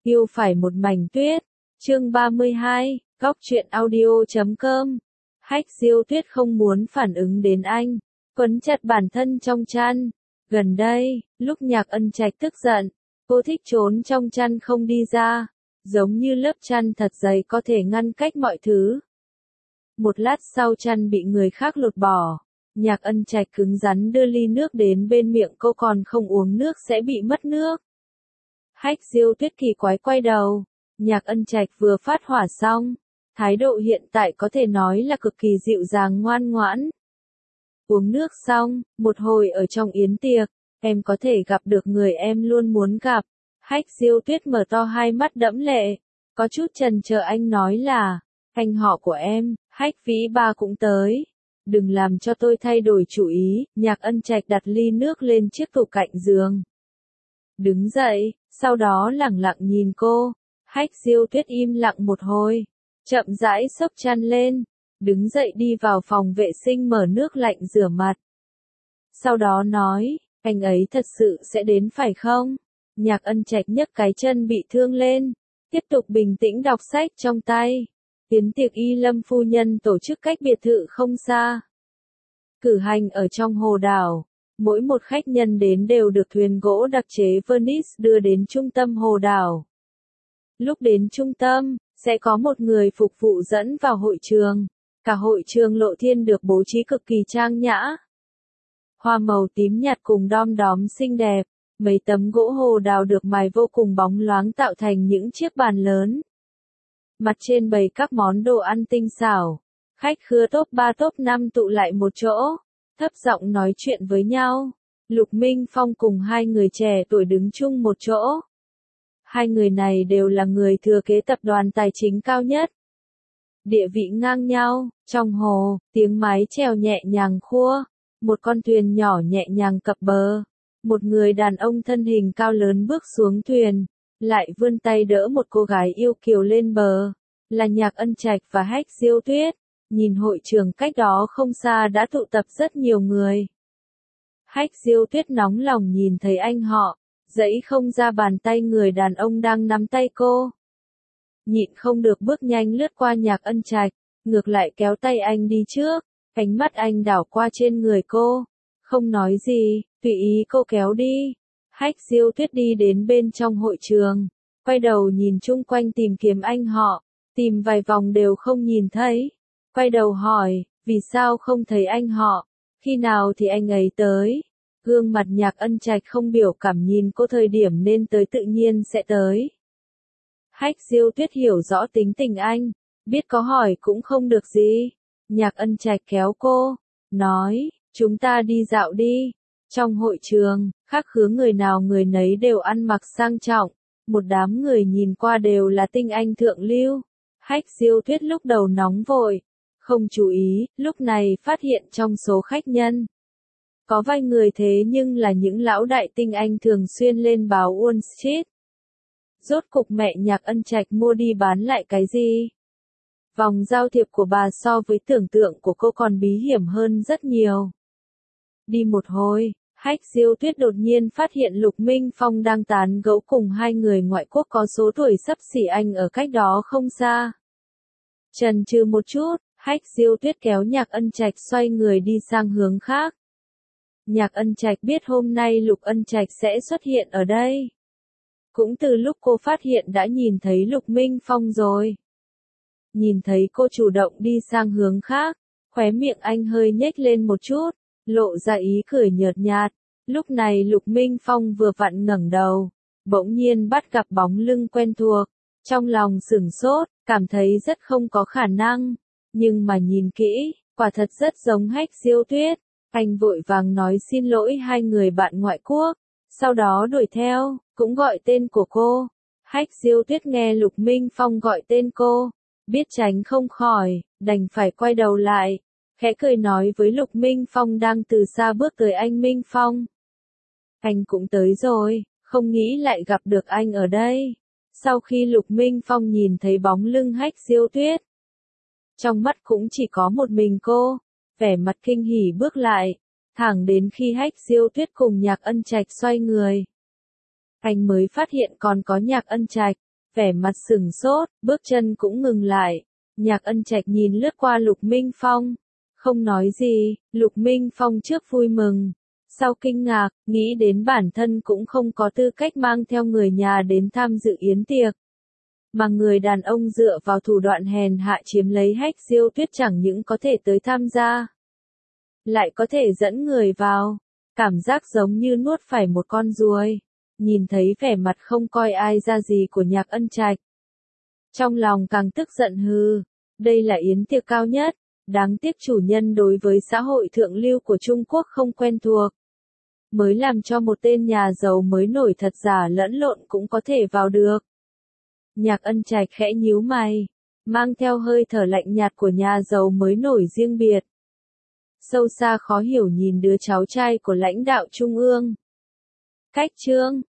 Yêu phải một mảnh tuyết. Chương 32, góc truyện audio.com. Hách Diêu Tuyết không muốn phản ứng đến anh, quấn chặt bản thân trong chăn. Gần đây, lúc Nhạc Ân Trạch tức giận, cô thích trốn trong chăn không đi ra, giống như lớp chăn thật dày có thể ngăn cách mọi thứ. Một lát sau chăn bị người khác lột bỏ, Nhạc Ân Trạch cứng rắn đưa ly nước đến bên miệng cô, còn không uống nước sẽ bị mất nước. Hách Diêu Tuyết kỳ quái quay đầu, Nhạc Ân Trạch vừa phát hỏa xong, thái độ hiện tại có thể nói là cực kỳ dịu dàng ngoan ngoãn. Uống nước xong, một hồi ở trong yến tiệc, em có thể gặp được người em luôn muốn gặp. Hách Diêu Tuyết mở to hai mắt đẫm lệ, có chút chần chờ anh nói là, anh họ của em, Hách Vĩ Ba cũng tới. Đừng làm cho tôi thay đổi chủ ý. Nhạc Ân Trạch đặt ly nước lên chiếc tủ cạnh giường. Đứng dậy, sau đó lẳng lặng nhìn cô. Hách Diêu Tuyết im lặng một hồi, chậm rãi xốc chăn lên, đứng dậy đi vào phòng vệ sinh mở nước lạnh rửa mặt. Sau đó nói, anh ấy thật sự sẽ đến phải không? Nhạc Ân Trạch nhấc cái chân bị thương lên, tiếp tục bình tĩnh đọc sách trong tay. Yến tiệc Y Lâm phu nhân tổ chức cách biệt thự không xa. Cử hành ở trong hồ đảo, mỗi một khách nhân đến đều được thuyền gỗ đặc chế Venice đưa đến trung tâm hồ đảo. Lúc đến trung tâm, sẽ có một người phục vụ dẫn vào hội trường. Cả hội trường lộ thiên được bố trí cực kỳ trang nhã. Hoa màu tím nhạt cùng đom đóm xinh đẹp, mấy tấm gỗ hồ đào được mài vô cùng bóng loáng tạo thành những chiếc bàn lớn. Mặt trên bày các món đồ ăn tinh xảo. Khách khứa top 3 top 5 tụ lại một chỗ, thấp giọng nói chuyện với nhau. Lục Minh Phong cùng hai người trẻ tuổi đứng chung một chỗ. Hai người này đều là người thừa kế tập đoàn tài chính cao nhất. Địa vị ngang nhau, trong hồ, tiếng mái chèo nhẹ nhàng khua, một con thuyền nhỏ nhẹ nhàng cập bờ. Một người đàn ông thân hình cao lớn bước xuống thuyền, lại vươn tay đỡ một cô gái yêu kiều lên bờ, là Nhạc Ân Trạch và Hách Diêu Tuyết. Nhìn hội trường cách đó không xa đã tụ tập rất nhiều người. Hách Diêu Tuyết nóng lòng nhìn thấy anh họ, giãy không ra bàn tay người đàn ông đang nắm tay cô. Nhịn không được bước nhanh lướt qua Nhạc Ân Trạch, ngược lại kéo tay anh đi trước, ánh mắt anh đảo qua trên người cô, không nói gì, tùy ý cô kéo đi. Hách Diêu Tuyết đi đến bên trong hội trường, quay đầu nhìn chung quanh tìm kiếm anh họ, tìm vài vòng đều không nhìn thấy. Quay đầu hỏi, vì sao không thấy anh họ, khi nào thì anh ấy tới? Gương mặt Nhạc Ân Trạch không biểu cảm nhìn cô, thời điểm nên tới tự nhiên sẽ tới. Hách Diêu Tuyết hiểu rõ tính tình anh, biết có hỏi cũng không được gì. Nhạc Ân Trạch kéo cô, nói, chúng ta đi dạo đi. Trong hội trường, khác khứa người nào người nấy đều ăn mặc sang trọng, một đám người nhìn qua đều là tinh anh thượng lưu. Hách Diêu Tuyết lúc đầu nóng vội, không chú ý, lúc này phát hiện trong số khách nhân có vài người thế nhưng là những lão đại tinh anh thường xuyên lên báo Wall Street. Rốt cục mẹ Nhạc Ân Trạch mua đi bán lại cái gì? Vòng giao thiệp của bà so với tưởng tượng của cô còn bí hiểm hơn rất nhiều. Đi một hồi, Hách Diêu Tuyết đột nhiên phát hiện Lục Minh Phong đang tán gẫu cùng hai người ngoại quốc có số tuổi xấp xỉ anh ở cách đó không xa. Chần chừ một chút, Hách Diêu Tuyết kéo Nhạc Ân Trạch xoay người đi sang hướng khác. Nhạc Ân Trạch biết hôm nay Lục Ân Trạch sẽ xuất hiện ở đây. Cũng từ lúc cô phát hiện đã nhìn thấy Lục Minh Phong rồi. Nhìn thấy cô chủ động đi sang hướng khác, khóe miệng anh hơi nhếch lên một chút, lộ ra ý cười nhợt nhạt. Lúc này Lục Minh Phong vừa vặn ngẩng đầu, bỗng nhiên bắt gặp bóng lưng quen thuộc, trong lòng sửng sốt, cảm thấy rất không có khả năng, nhưng mà nhìn kỹ, quả thật rất giống Hách Diêu Tuyết. Anh vội vàng nói xin lỗi hai người bạn ngoại quốc, sau đó đuổi theo, cũng gọi tên của cô. Hách Diêu Tuyết nghe Lục Minh Phong gọi tên cô, biết tránh không khỏi, đành phải quay đầu lại, khẽ cười nói với Lục Minh Phong đang từ xa bước tới, anh Minh Phong. Anh cũng tới rồi, không nghĩ lại gặp được anh ở đây. Sau khi Lục Minh Phong nhìn thấy bóng lưng Hách Diêu Tuyết, trong mắt cũng chỉ có một mình cô, vẻ mặt kinh hỉ bước lại, thẳng đến khi Hách Diêu Tuyết cùng Nhạc Ân Trạch xoay người. Anh mới phát hiện còn có Nhạc Ân Trạch, vẻ mặt sửng sốt, bước chân cũng ngừng lại. Nhạc Ân Trạch nhìn lướt qua Lục Minh Phong, không nói gì. Lục Minh Phong trước vui mừng, sau kinh ngạc, nghĩ đến bản thân cũng không có tư cách mang theo người nhà đến tham dự yến tiệc. Mà người đàn ông dựa vào thủ đoạn hèn hạ chiếm lấy Hách Diêu Tuyết chẳng những có thể tới tham gia, lại có thể dẫn người vào. Cảm giác giống như nuốt phải một con ruồi. Nhìn thấy vẻ mặt không coi ai ra gì của Nhạc Ân Trạch, trong lòng càng tức giận hừ. Đây là yến tiệc cao nhất, đáng tiếc chủ nhân đối với xã hội thượng lưu của Trung Quốc không quen thuộc, mới làm cho một tên nhà giàu mới nổi thật giả lẫn lộn cũng có thể vào được. Nhạc Ân Trạch khẽ nhíu mày, mang theo hơi thở lạnh nhạt của nhà giàu mới nổi riêng biệt. Sâu xa khó hiểu nhìn đứa cháu trai của lãnh đạo trung ương. Cách Trương,